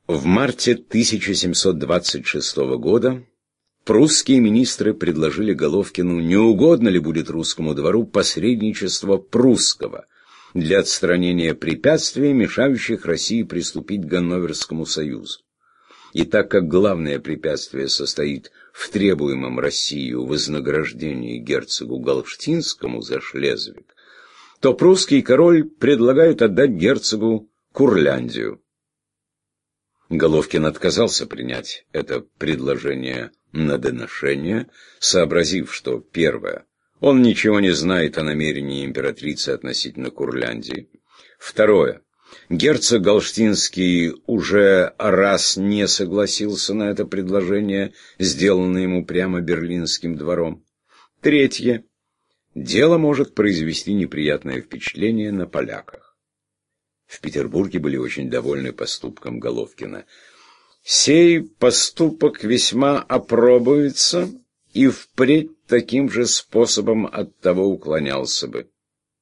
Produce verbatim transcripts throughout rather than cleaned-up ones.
В марте тысяча семьсот двадцать шестого года прусские министры предложили Головкину, не угодно ли будет русскому двору посредничество прусского для отстранения препятствий, мешающих России приступить к Ганноверскому союзу. И так как главное препятствие состоит в требуемом Россией вознаграждении герцогу Галштинскому за Шлезвиг, то прусский король предлагает отдать герцогу Курляндию. Головкин отказался принять это предложение на доношение, сообразив, что, первое, он ничего не знает о намерении императрицы относительно Курляндии. Второе, герцог Галштинский уже раз не согласился на это предложение, сделанное ему прямо берлинским двором. Третье, дело может произвести неприятное впечатление на поляках. В Петербурге были очень довольны поступком Головкина. «Сей поступок весьма опробуется, и впредь таким же способом от того уклонялся бы».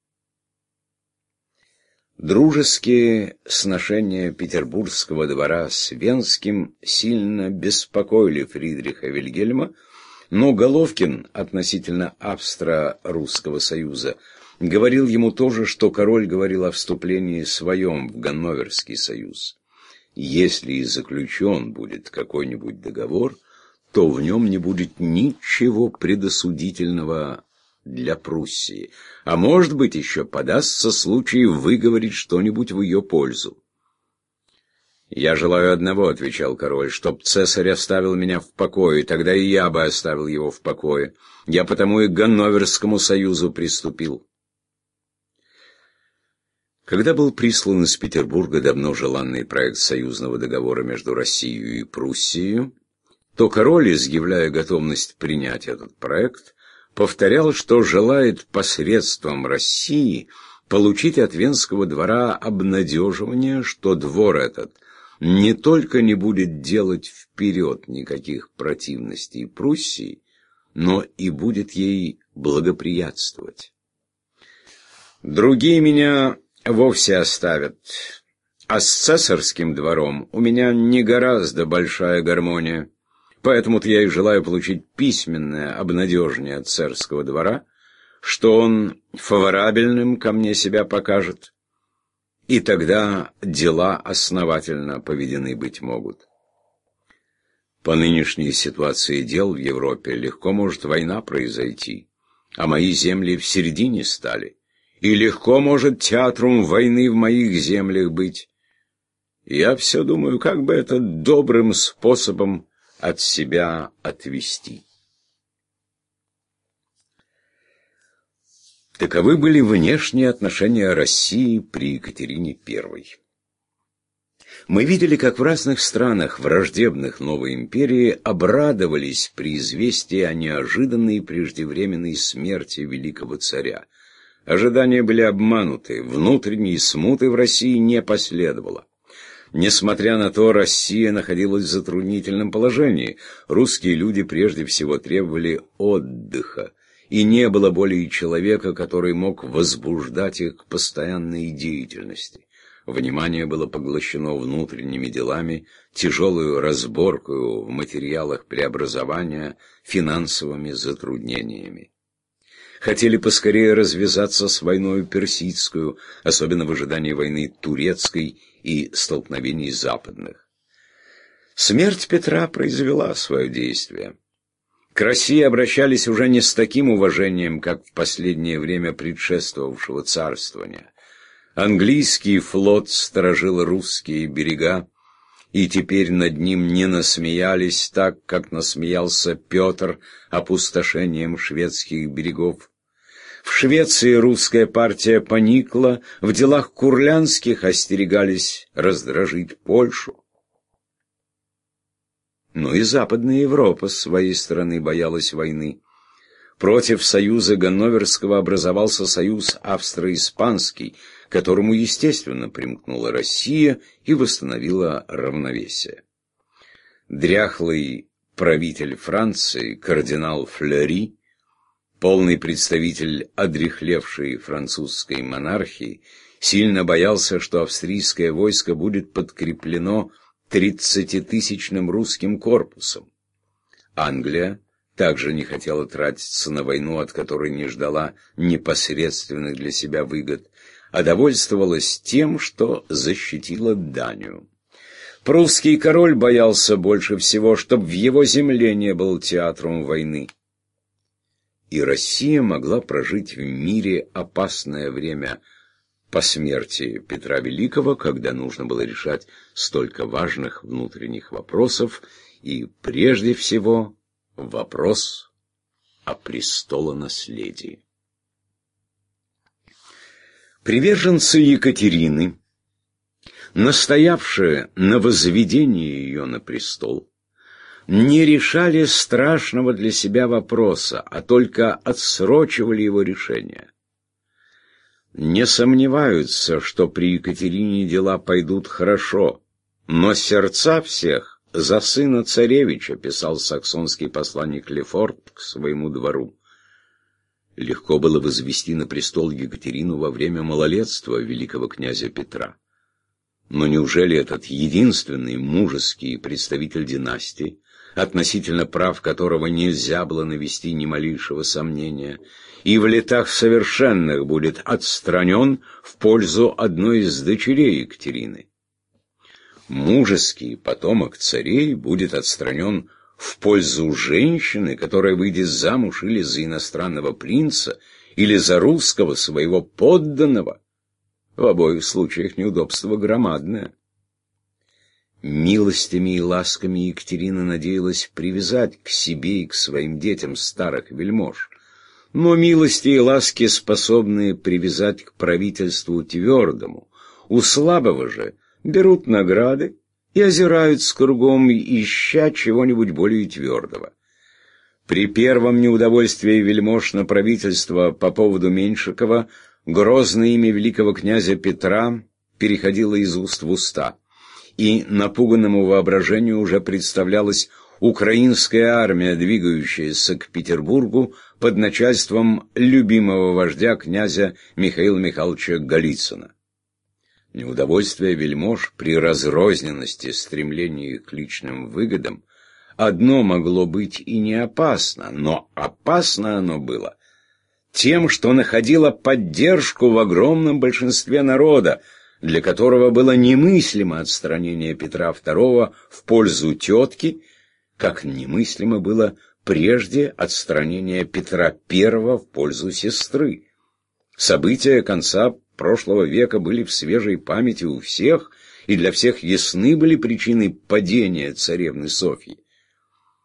Дружеские сношения петербургского двора с Венским сильно беспокоили Фридриха Вильгельма, но Головкин относительно Австро-Русского союза говорил ему то же, что король говорил о вступлении своем в Ганноверский союз. Если и заключен будет какой-нибудь договор, то в нем не будет ничего предосудительного для Пруссии, а может быть еще подастся случай выговорить что-нибудь в ее пользу. «Я желаю одного», — отвечал король, — «чтоб цесарь оставил меня в покое, тогда и я бы оставил его в покое. Я потому и к Ганноверскому союзу приступил». Когда был прислан из Петербурга давно желанный проект союзного договора между Россией и Пруссией, то король, изъявляя готовность принять этот проект, повторял, что желает посредством России получить от Венского двора обнадеживание, что двор этот не только не будет делать вперед никаких противностей Пруссии, но и будет ей благоприятствовать. «Другие меня вовсе оставят, а с цесарским двором у меня не гораздо большая гармония, поэтому-то я и желаю получить письменное обнадежение от царского двора, что он фаворабельным ко мне себя покажет, и тогда дела основательно поведены быть могут. По нынешней ситуации дел в Европе легко может война произойти, а мои земли в середине стали. И легко может театром войны в моих землях быть. Я все думаю, как бы это добрым способом от себя отвести». Таковы были внешние отношения России при Екатерине Первой. Мы видели, как в разных странах, враждебных новой империи, обрадовались при известии о неожиданной преждевременной смерти великого царя. Ожидания были обмануты, внутренней смуты в России не последовало. Несмотря на то, Россия находилась в затруднительном положении. Русские люди прежде всего требовали отдыха, и не было более человека, который мог возбуждать их к постоянной деятельности. Внимание было поглощено внутренними делами, тяжелую разборкою в материалах преобразования, финансовыми затруднениями. Хотели поскорее развязаться с войной персидскую, особенно в ожидании войны турецкой и столкновений западных. Смерть Петра произвела свое действие. К России обращались уже не с таким уважением, как в последнее время предшествовавшего царствования. Английский флот сторожил русские берега, и теперь над ним не насмеялись так, как насмеялся Петр опустошением шведских берегов. В Швеции русская партия поникла, в делах курляндских остерегались раздражить Польшу. Но и Западная Европа с своей стороны боялась войны. Против союза Ганноверского образовался союз австро-испанский, к которому, естественно, примкнула Россия и восстановила равновесие. Дряхлый правитель Франции, кардинал Флери, полный представитель одряхлевшей французской монархии, сильно боялся, что австрийское войско будет подкреплено тридцатитысячным русским корпусом. Англия также не хотела тратиться на войну, от которой не ждала непосредственных для себя выгод, а довольствовалась тем, что защитила Данию. Прусский король боялся больше всего, чтобы в его земле не был театром войны. И Россия могла прожить в мире опасное время по смерти Петра Великого, когда нужно было решать столько важных внутренних вопросов, и прежде всего вопрос о престолонаследии. Приверженцы Екатерины, настоявшие на возведении ее на престол, не решали страшного для себя вопроса, а только отсрочивали его решение. Не сомневаются, что при Екатерине дела пойдут хорошо, но сердца всех за сына царевича, писал саксонский посланник Лефорт к своему двору. Легко было возвести на престол Екатерину во время малолетства великого князя Петра. Но неужели этот единственный мужеский представитель династии, относительно прав которого нельзя было навести ни малейшего сомнения, и в летах совершенных будет отстранен в пользу одной из дочерей Екатерины? Мужеский потомок царей будет отстранен в пользу женщины, которая выйдет замуж или за иностранного принца, или за русского своего подданного? В обоих случаях неудобство громадное. Милостями и ласками Екатерина надеялась привязать к себе и к своим детям старых вельмож. Но милости и ласки способны привязать к правительству твердому. У слабого же берут награды и озираются кругом, ища чего-нибудь более твердого. При первом неудовольствии вельмож на правительство по поводу Меньшикова грозное имя великого князя Петра переходило из уст в уста, и напуганному воображению уже представлялась украинская армия, двигающаяся к Петербургу под начальством любимого вождя князя Михаила Михайловича Голицына. Неудовольствие вельмож при разрозненности стремлений к личным выгодам одно могло быть и не опасно, но опасно оно было тем, что находило поддержку в огромном большинстве народа, для которого было немыслимо отстранение Петра Второго в пользу тетки, как немыслимо было прежде отстранение Петра Первого в пользу сестры. События конца прошлого века были в свежей памяти у всех, и для всех ясны были причины падения царевны Софьи.